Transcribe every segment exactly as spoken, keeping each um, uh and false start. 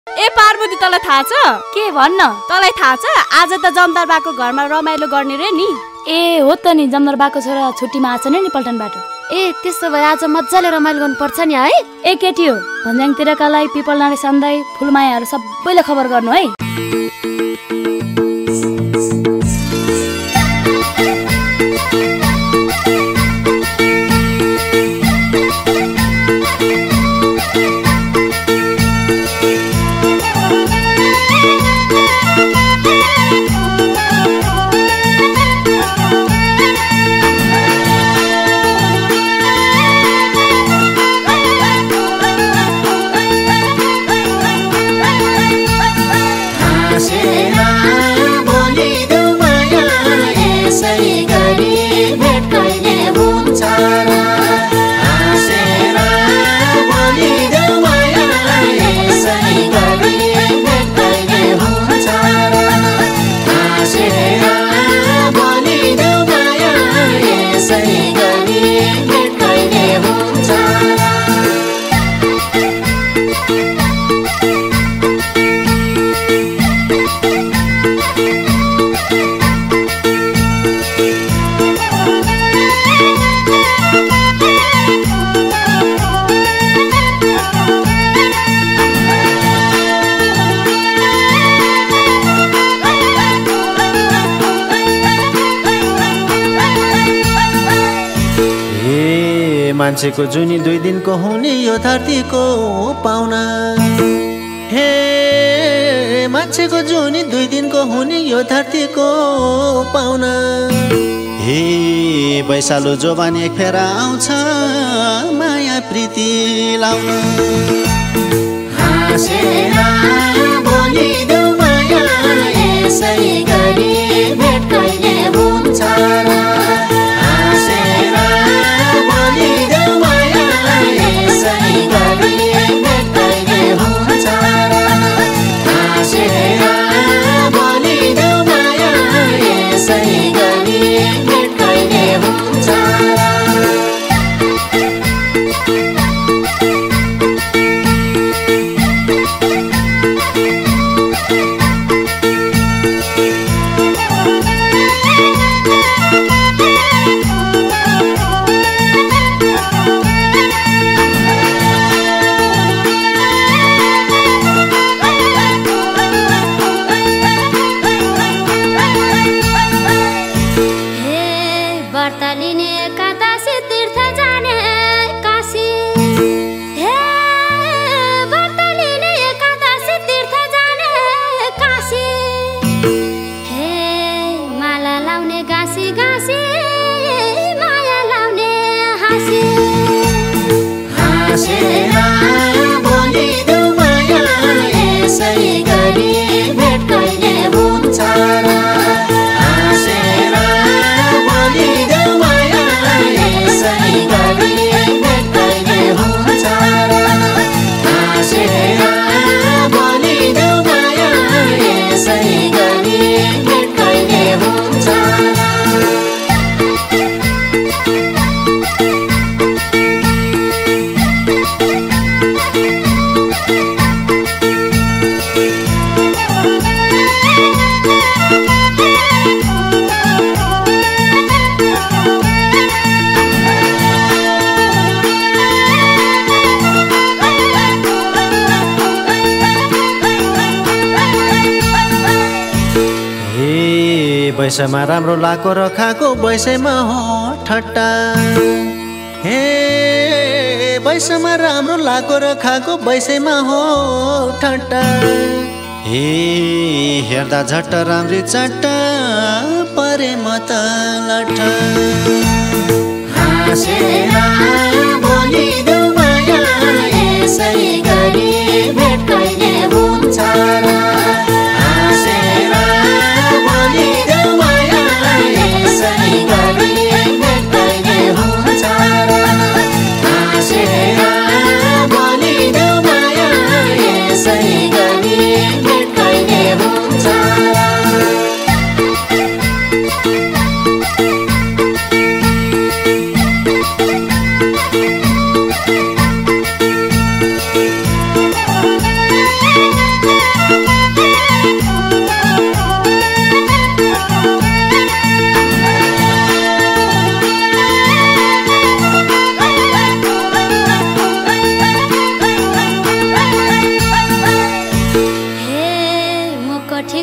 ए पार्वती तँलाई थाहा छ? के भन्न? तँलाई थाहा छ आज त जमदार बाको घरमा रमाइलो गर्ने रे नि। ए हो त नि, जमदार बाको छोरा छुट्टीमा आछ नि पल्टनबाट। ए त्यसो भए आज मजाले रमाइलो गर्नुपर्छ नि है। ए केटी हो, भन्ज्याङतिरकालाई पिपलनाडे सन्दाई फुलमायाहरू सबैले खबर गर्नु है। मान्छेको जुनी दुई दिनको हुने यो धरतीको पाहुना। हे मान्छेको जुनी दुई दिनको हुने यो धरतीको पाहुना। हे वैशालु जोबान एक फेर आउँछ माया प्रीति लाउन। हाँसेर बोलिदेऊ माया यसै गरी भेट कहिले हुन्छ र। हाँसेर बोलिदेऊ माया यसै गरी भेट कहिले हुन्छ र। हाँसेर बोलिदेऊ माया यसै गरी भेट कहिले हुन्छ र। वैसेमा राम्रो लाको र खाको वैसेमा हो ठट्टा। हे वैसेमा राम्रो लाको र खाको वैसेमा हो ठट्टा। हे हेर्दा झट्ट राम्री चट्टा परे म त लट्ठा। हाँसेर बोलिदेऊ माया यसै गरी भेट कहिले हुन्छ र। हाँसेर बोलिदेऊ माया यसै गरी भेट कहिले हुन्छ र। हाँसेर बोलिदेऊ माया यसै गरी भेट कहिले हुन्छ र।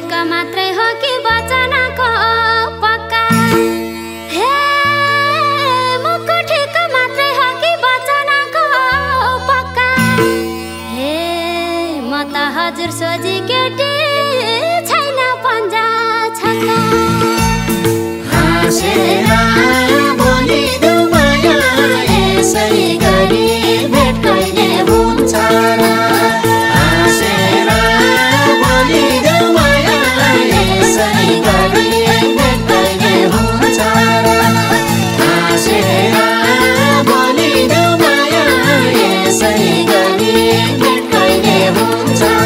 ठिक मात्रै हो कि वचनको पक्का हे मुखको ठिक मात्रै हो कि वचनको पक्का हे म त हजुर सोझी केटी छैन पन्जा छक्का हाँसेर बोलिदेऊ माया यसै गरी भेट कहिले हुन्छ र हाँसेर बोलिदेऊ माया यसै गरी भेट कहिले हुन्छ र हाँसेर बोलिदेऊ माया यसै गरी भेट कहिले हुन्छ र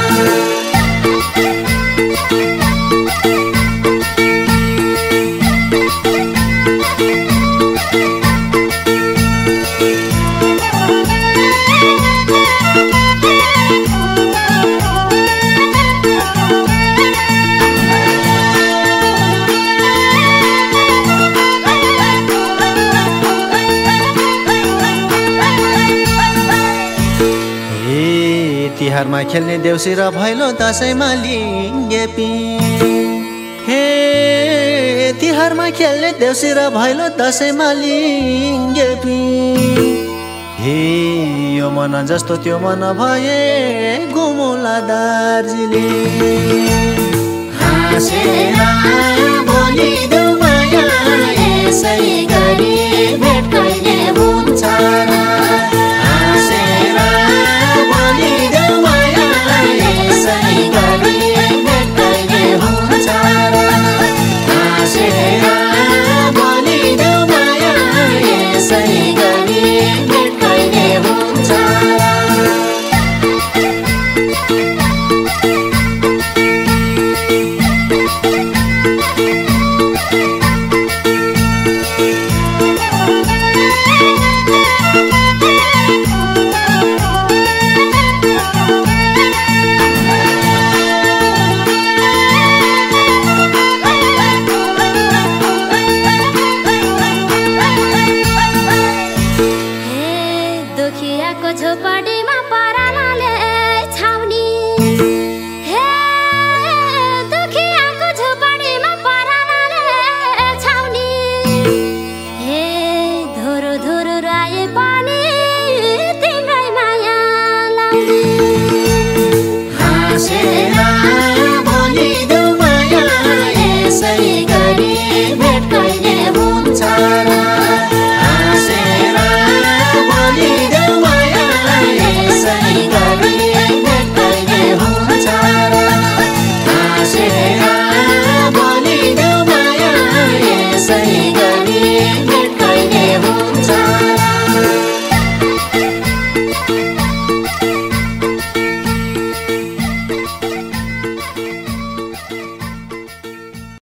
तिहारमा खेल्ने देउसी र भैलो दसैँमा लिङ्गेपी हे तिहारमा खेल्ने देउसी र भैलो दसैँमा लिङ्गेपी हे यो मन जस्तो त्यो मन भए घुमुला दार्जिलिङ हाँसेर बोलिदेऊ माया यसै गरी भेट कहिले हुन्छ र